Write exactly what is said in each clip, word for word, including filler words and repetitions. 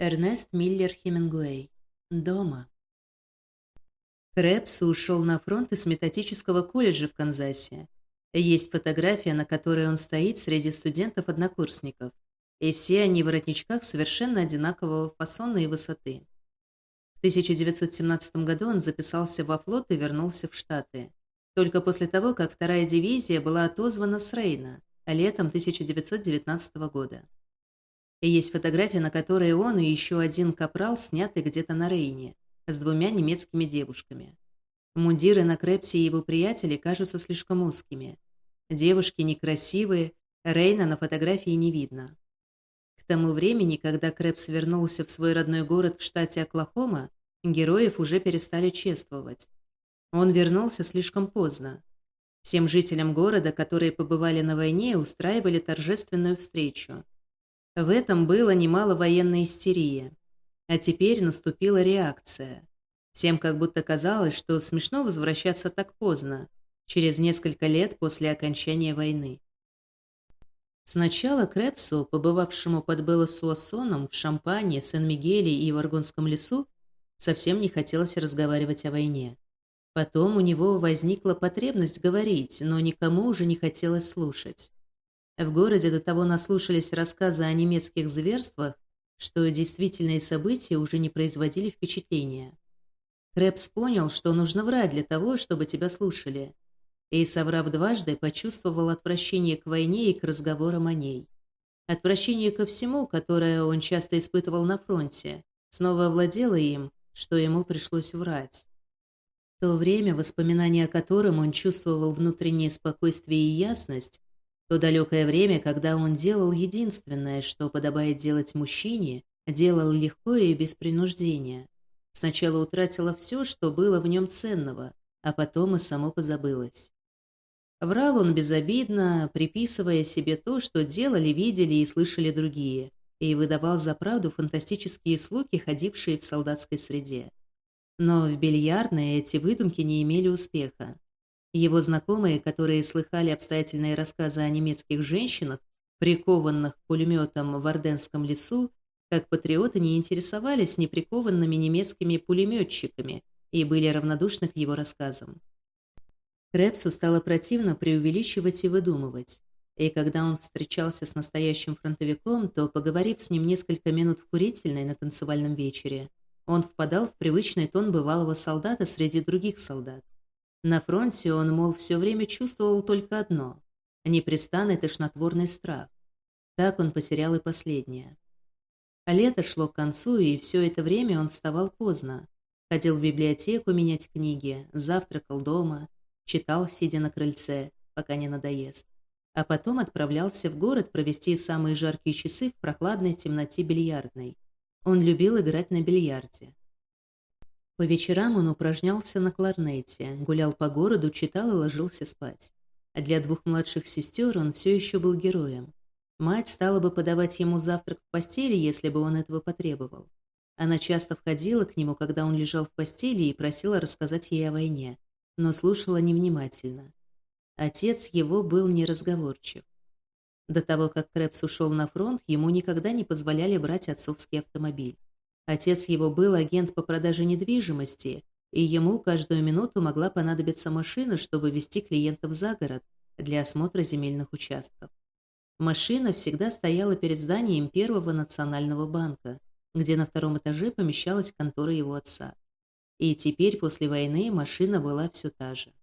Эрнест Миллер Хемингуэй. Дома. Крепс ушел на фронт из методического колледжа в Канзасе. Есть фотография, на которой он стоит среди студентов-однокурсников, и все они в воротничках совершенно одинакового фасона и высоты. В тысяча девятьсот семнадцатом году он записался во флот и вернулся в Штаты. Только после того, как вторая дивизия была отозвана с Рейна летом тысяча девятьсот девятнадцатого года. И есть фотография, на которой он и еще один капрал сняты где-то на Рейне с двумя немецкими девушками. Мундиры на Крепсе и его приятелей кажутся слишком узкими. Девушки некрасивые, Рейна на фотографии не видно. К тому времени, когда Крепс вернулся в свой родной город в штате Оклахома, героев уже перестали чествовать. Он вернулся слишком поздно. Всем жителям города, которые побывали на войне, устраивали торжественную встречу. В этом было немало военной истерии. А теперь наступила реакция. Всем как будто казалось, что смешно возвращаться так поздно, через несколько лет после окончания войны. Сначала Крепсу, побывавшему под Белло-Суассоном, в Шампане, Сен-Мигеле и в Аргонском лесу, совсем не хотелось разговаривать о войне. Потом у него возникла потребность говорить, но никому уже не хотелось слушать. В городе до того наслушались рассказы о немецких зверствах, что действительные события уже не производили впечатления. Крепс понял, что нужно врать для того, чтобы тебя слушали. И, соврав дважды, почувствовал отвращение к войне и к разговорам о ней. Отвращение ко всему, которое он часто испытывал на фронте, снова овладело им, что ему пришлось врать. То время, воспоминания о котором он чувствовал внутреннее спокойствие и ясность, то далекое время, когда он делал единственное, что подобает делать мужчине, делал легко и без принуждения. Сначала утратило все, что было в нем ценного, а потом и само позабылось. Врал он безобидно, приписывая себе то, что делали, видели и слышали другие, и выдавал за правду фантастические слухи, ходившие в солдатской среде. Но в бильярдной эти выдумки не имели успеха. Его знакомые, которые слыхали обстоятельные рассказы о немецких женщинах, прикованных пулеметом в Арденском лесу, как патриоты не интересовались неприкованными немецкими пулеметчиками и были равнодушны к его рассказам. Крепсу стало противно преувеличивать и выдумывать, и когда он встречался с настоящим фронтовиком, то, поговорив с ним несколько минут в курительной на танцевальном вечере, он впадал в привычный тон бывалого солдата среди других солдат. На фронте он, мол, все время чувствовал только одно – непрестанный тошнотворный страх. Так он потерял и последнее. А лето шло к концу, и все это время он вставал поздно. Ходил в библиотеку менять книги, завтракал дома, читал, сидя на крыльце, пока не надоест. А потом отправлялся в город провести самые жаркие часы в прохладной темноте бильярдной. Он любил играть на бильярде. По вечерам он упражнялся на кларнете, гулял по городу, читал и ложился спать. А для двух младших сестер он все еще был героем. Мать стала бы подавать ему завтрак в постели, если бы он этого потребовал. Она часто входила к нему, когда он лежал в постели, и просила рассказать ей о войне, но слушала невнимательно. Отец его был неразговорчив. До того, как Крепс ушел на фронт, ему никогда не позволяли брать отцовский автомобиль. Отец его был агент по продаже недвижимости, и ему каждую минуту могла понадобиться машина, чтобы везти клиентов за город для осмотра земельных участков. Машина всегда стояла перед зданием Первого национального банка, где на втором этаже помещалась контора его отца. И теперь, после войны, машина была все та же.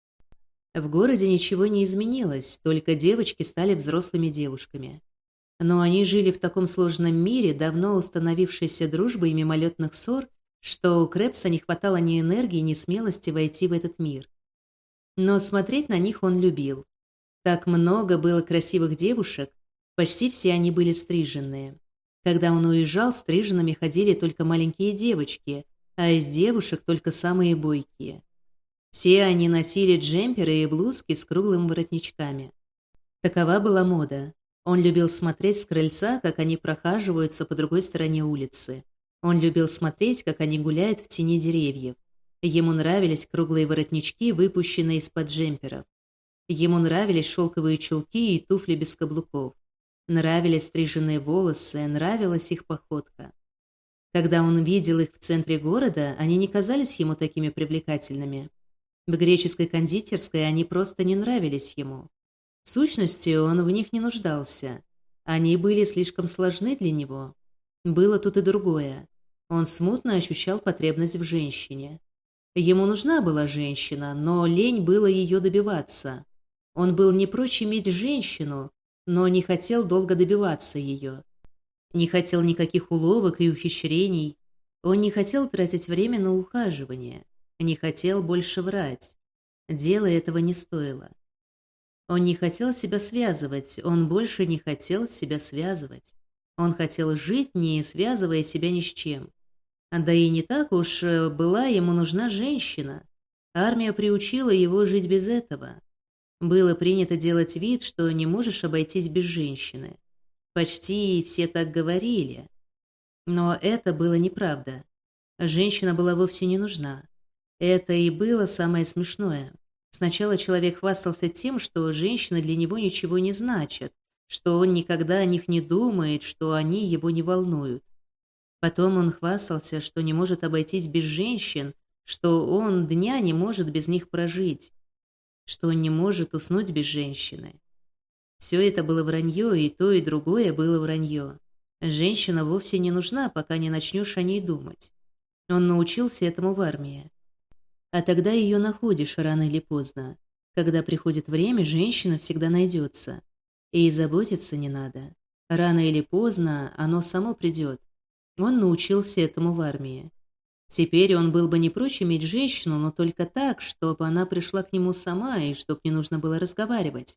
В городе ничего не изменилось, только девочки стали взрослыми девушками. Но они жили в таком сложном мире, давно установившейся дружбы и мимолетных ссор, что у Крепса не хватало ни энергии, ни смелости войти в этот мир. Но смотреть на них он любил. Так много было красивых девушек, почти все они были стриженные. Когда он уезжал, стриженными ходили только маленькие девочки, а из девушек только самые бойкие. Все они носили джемперы и блузки с круглыми воротничками. Такова была мода. Он любил смотреть с крыльца, как они прохаживаются по другой стороне улицы. Он любил смотреть, как они гуляют в тени деревьев. Ему нравились круглые воротнички, выпущенные из-под джемперов. Ему нравились шелковые чулки и туфли без каблуков. Нравились стриженные волосы, нравилась их походка. Когда он видел их в центре города, они не казались ему такими привлекательными. В греческой кондитерской они просто не нравились ему. В сущности, он в них не нуждался. Они были слишком сложны для него. Было тут и другое. Он смутно ощущал потребность в женщине. Ему нужна была женщина, но лень было ее добиваться. Он был не прочь иметь женщину, но не хотел долго добиваться ее. Не хотел никаких уловок и ухищрений. Он не хотел тратить время на ухаживание. Не хотел больше врать. Дело этого не стоило. Он не хотел себя связывать, он больше не хотел себя связывать. Он хотел жить, не связывая себя ни с чем. Да и не так уж была ему нужна женщина. Армия приучила его жить без этого. Было принято делать вид, что не можешь обойтись без женщины. Почти все так говорили. Но это было неправда. Женщина была вовсе не нужна. Это и было самое смешное. Сначала человек хвастался тем, что женщины для него ничего не значат, что он никогда о них не думает, что они его не волнуют. Потом он хвастался, что не может обойтись без женщин, что он дня не может без них прожить, что он не может уснуть без женщины. Все это было вранье, и то, и другое было вранье. Женщина вовсе не нужна, пока не начнешь о ней думать. Он научился этому в армии. А тогда ее находишь рано или поздно. Когда приходит время, женщина всегда найдется. И заботиться не надо. Рано или поздно оно само придет. Он научился этому в армии. Теперь он был бы не прочь иметь женщину, но только так, чтобы она пришла к нему сама и чтобы не нужно было разговаривать.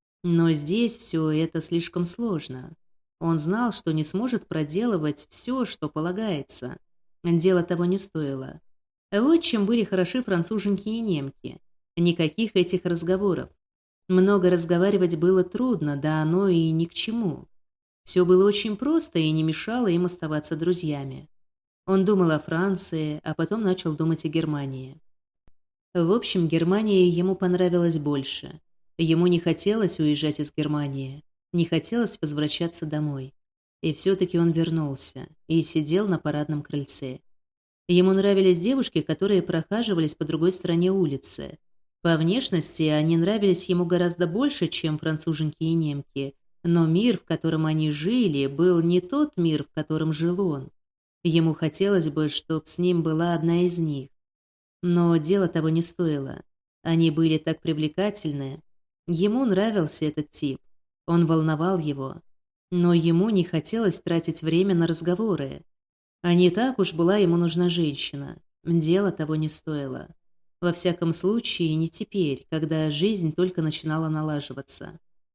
Но здесь все это слишком сложно. Он знал, что не сможет проделывать все, что полагается. Дело того не стоило. Вот чем были хороши француженки и немки. Никаких этих разговоров. Много разговаривать было трудно, да оно и ни к чему. Все было очень просто и не мешало им оставаться друзьями. Он думал о Франции, а потом начал думать о Германии. В общем, Германия ему понравилась больше. Ему не хотелось уезжать из Германии, не хотелось возвращаться домой. И все-таки он вернулся и сидел на парадном крыльце. Ему нравились девушки, которые прохаживались по другой стороне улицы. По внешности они нравились ему гораздо больше, чем француженки и немки, но мир, в котором они жили, был не тот мир, в котором жил он. Ему хотелось бы, чтоб с ним была одна из них. Но дело того не стоило. Они были так привлекательны. Ему нравился этот тип. Он волновал его. Но ему не хотелось тратить время на разговоры. А не так уж была ему нужна женщина. Дело того не стоило. Во всяком случае, не теперь, когда жизнь только начинала налаживаться.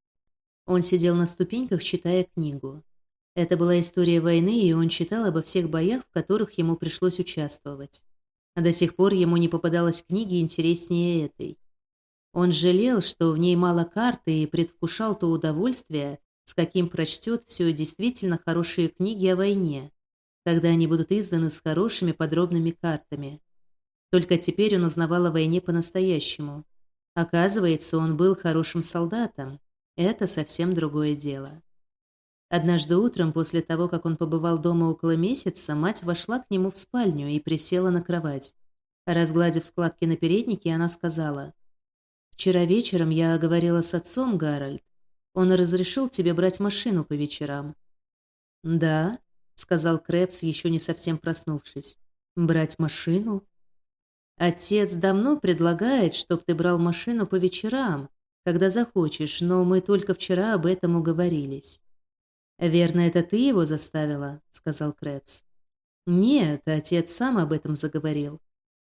Он сидел на ступеньках, читая книгу. Это была история войны, и он читал обо всех боях, в которых ему пришлось участвовать. А до сих пор ему не попадалось книги интереснее этой. Он жалел, что в ней мало карты, и предвкушал то удовольствие, с каким прочтет все действительно хорошие книги о войне, когда они будут изданы с хорошими подробными картами. Только теперь он узнавал о войне по-настоящему. Оказывается, он был хорошим солдатом. Это совсем другое дело. Однажды утром, после того, как он побывал дома около месяца, мать вошла к нему в спальню и присела на кровать. Разгладив складки на переднике, она сказала: «Вчера вечером я говорила с отцом, Гарольд. Он разрешил тебе брать машину по вечерам». «Да», — сказал Крэбс, еще не совсем проснувшись. «Брать машину?» «Отец давно предлагает, чтоб ты брал машину по вечерам, когда захочешь, но мы только вчера об этом уговорились». «Верно, это ты его заставила?» — сказал Крэбс. «Нет, отец сам об этом заговорил».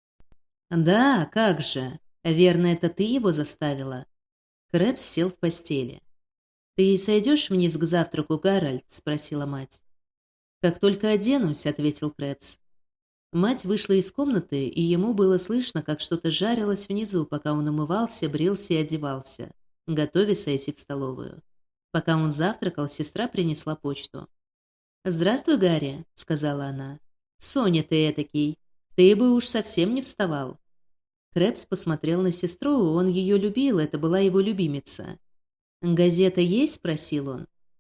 «Да, как же. Верно, это ты его заставила?» Крэбс сел в постели. «Ты сойдешь вниз к завтраку, Гарольд?» — спросила мать. «Как только оденусь», — ответил Крэбс. Мать вышла из комнаты, и ему было слышно, как что-то жарилось внизу, пока он умывался, брился и одевался, готовя сойти в столовую. Пока он завтракал, сестра принесла почту. «Здравствуй, Гарри», — сказала она. «Соня ты этакий. Ты бы уж совсем не вставал». Крэбс посмотрел на сестру, он ее любил, это была его любимица. «Газета есть?» — спросил он.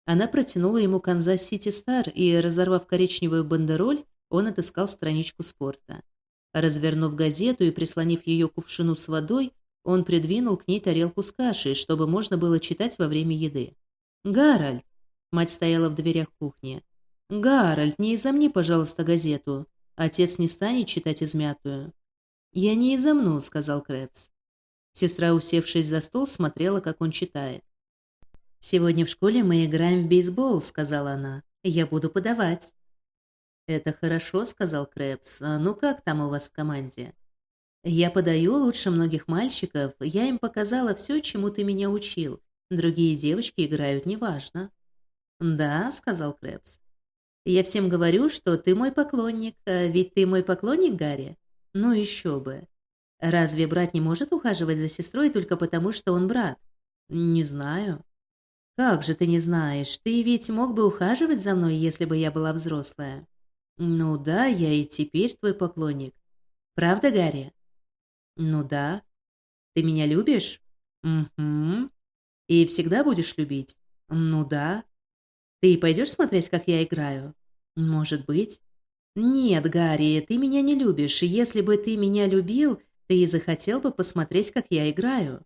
Она протянула ему «Канзас-Сити Стар», и, разорвав коричневую бандероль, он отыскал страничку спорта. Развернув газету и прислонив ее к кувшину с водой, он придвинул к ней тарелку с кашей, чтобы можно было читать во время еды. «Гарольд!» — мать стояла в дверях кухни. «Гарольд, не изомни, пожалуйста, газету. Отец не станет читать измятую». «Я не изомну», — сказал Крэбс. Сестра, усевшись за стол, смотрела, как он читает. «Сегодня в школе мы играем в бейсбол», — сказала она. «Я буду подавать». «Это хорошо», — сказал Крэбс. «Ну как там у вас в команде?» «Я подаю лучше многих мальчиков. Я им показала все, чему ты меня учил. Другие девочки играют неважно». «Да», — сказал Крэбс. «Я всем говорю, что ты мой поклонник. Ведь ты мой поклонник, Гарри?» «Ну еще бы. Разве брат не может ухаживать за сестрой только потому, что он брат?» «Не знаю». «Как же ты не знаешь? Ты ведь мог бы ухаживать за мной, если бы я была взрослая». «Ну да, я и теперь твой поклонник. Правда, Гарри?» «Ну да. Ты меня любишь?» «Угу. И всегда будешь любить?» «Ну да. Ты пойдешь смотреть, как я играю?» «Может быть». «Нет, Гарри, ты меня не любишь. Если бы ты меня любил, ты и захотел бы посмотреть, как я играю».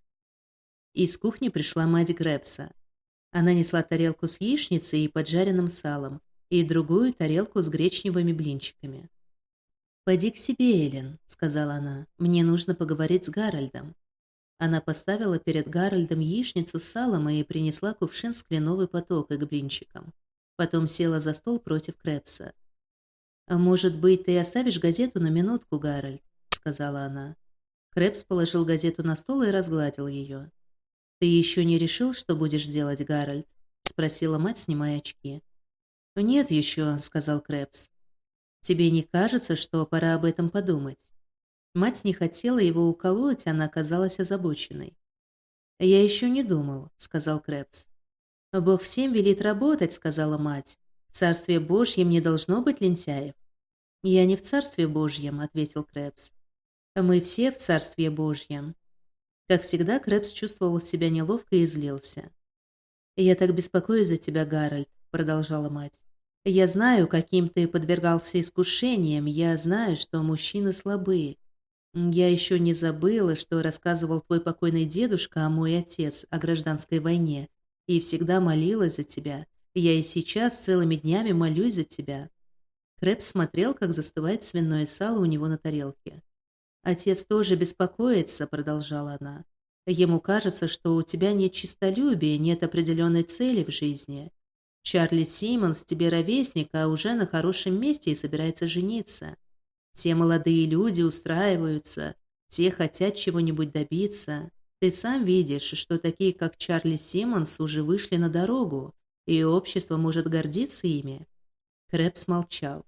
Из кухни пришла мать Крэбса. Она несла тарелку с яичницей и поджаренным салом, и другую тарелку с гречневыми блинчиками. «Пойди к себе, Эллен», — сказала она. «Мне нужно поговорить с Гарольдом». Она поставила перед Гарольдом яичницу с салом и принесла кувшин с кленовый поток к блинчикам. Потом села за стол против Крэбса. «А может быть, ты оставишь газету на минутку, Гарольд?» — сказала она. Крэбс положил газету на стол и разгладил ее. «Ты еще не решил, что будешь делать, Гарольд?» — спросила мать, снимая очки. «Нет еще», — сказал Крэбс. «Тебе не кажется, что пора об этом подумать?» Мать не хотела его уколоть, она казалась озабоченной. «Я еще не думал», — сказал Крэбс. «Бог всем велит работать», — сказала мать. «В Царстве Божьем не должно быть лентяев». «Я не в Царстве Божьем», — ответил Крэбс. «Мы все в Царстве Божьем». Как всегда, Крэбс чувствовал себя неловко и злился. «Я так беспокоюсь за тебя, Гарольд», — продолжала мать. «Я знаю, каким ты подвергался искушениям, я знаю, что мужчины слабые. Я еще не забыла, что рассказывал твой покойный дедушка, а мой отец, о гражданской войне, и всегда молилась за тебя. Я и сейчас целыми днями молюсь за тебя». Крэбс смотрел, как застывает свиное сало у него на тарелке. «Отец тоже беспокоится», — продолжала она. «Ему кажется, что у тебя нет честолюбия, нет определенной цели в жизни. Чарли Симмонс тебе ровесник, а уже на хорошем месте и собирается жениться. Все молодые люди устраиваются, все хотят чего-нибудь добиться. Ты сам видишь, что такие, как Чарли Симмонс, уже вышли на дорогу, и общество может гордиться ими». Крэбс молчал.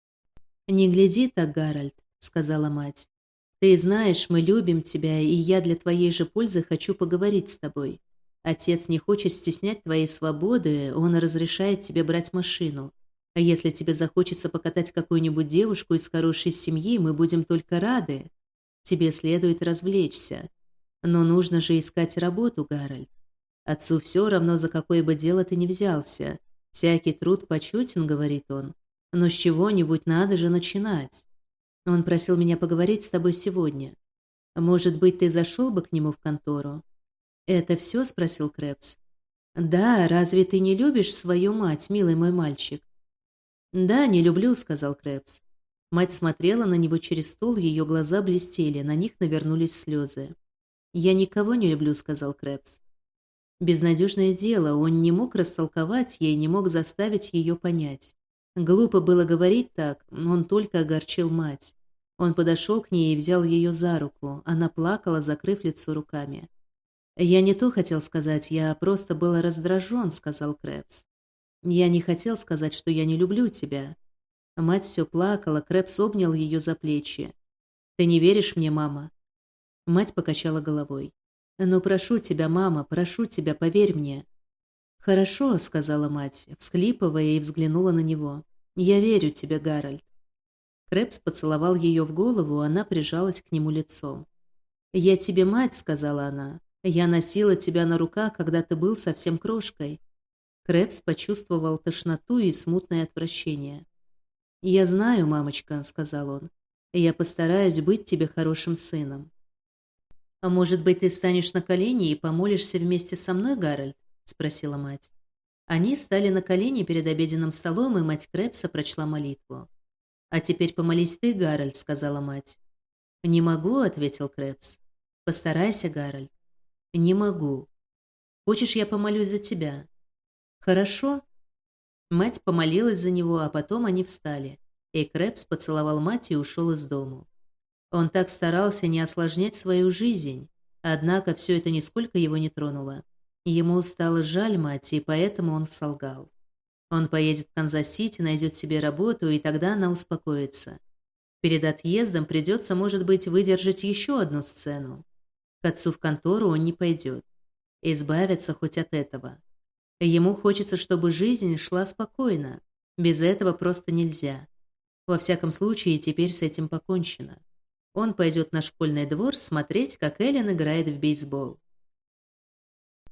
«Не гляди так, Гарольд», — сказала мать. «Ты знаешь, мы любим тебя, и я для твоей же пользы хочу поговорить с тобой. Отец не хочет стеснять твоей свободы, он разрешает тебе брать машину. А если тебе захочется покатать какую-нибудь девушку из хорошей семьи, мы будем только рады. Тебе следует развлечься. Но нужно же искать работу, Гарольд. Отцу все равно, за какое бы дело ты ни взялся. Всякий труд почетен, говорит он. Но с чего-нибудь надо же начинать. Он просил меня поговорить с тобой сегодня. Может быть, ты зашел бы к нему в контору?» «Это все?» — спросил Крэбс. «Да, разве ты не любишь свою мать, милый мой мальчик?» «Да, не люблю», — сказал Крэбс. Мать смотрела на него через стол, ее глаза блестели, на них навернулись слезы. «Я никого не люблю», — сказал Крэбс. Безнадежное дело, он не мог растолковать ей, не мог заставить ее понять. Глупо было говорить так, он только огорчил мать. Он подошел к ней и взял ее за руку. Она плакала, закрыв лицо руками. «Я не то хотел сказать, я просто был раздражен», — сказал Крэбс. «Я не хотел сказать, что я не люблю тебя». Мать все плакала, Крэбс обнял ее за плечи. «Ты не веришь мне, мама?» Мать покачала головой. «Ну, прошу тебя, мама, прошу тебя, поверь мне». «Хорошо», — сказала мать, всхлипывая, и взглянула на него. «Я верю тебе, Гарольд». Крэбс поцеловал ее в голову, она прижалась к нему лицом. «Я тебе мать», — сказала она. «Я носила тебя на руках, когда ты был совсем крошкой». Крэбс почувствовал тошноту и смутное отвращение. «Я знаю, мамочка», — сказал он. «Я постараюсь быть тебе хорошим сыном». «А может быть, ты станешь на колени и помолишься вместе со мной, Гарольд?» — спросила мать. Они стали на колени перед обеденным столом, и мать Крэбса прочла молитву. «А теперь помолись ты, Гарольд», — сказала мать. «Не могу», — ответил Крэбс. «Постарайся, Гарольд». «Не могу». «Хочешь, я помолюсь за тебя?» «Хорошо». Мать помолилась за него, а потом они встали, и Крэбс поцеловал мать и ушел из дому. Он так старался не осложнять свою жизнь, однако все это нисколько его не тронуло. Ему стало жаль мать, и поэтому он солгал. Он поедет в Канзас-Сити, найдет себе работу, и тогда она успокоится. Перед отъездом придется, может быть, выдержать еще одну сцену. К отцу в контору он не пойдет. Избавиться хоть от этого. Ему хочется, чтобы жизнь шла спокойно. Без этого просто нельзя. Во всяком случае, теперь с этим покончено. Он пойдет на школьный двор смотреть, как Эллен играет в бейсбол.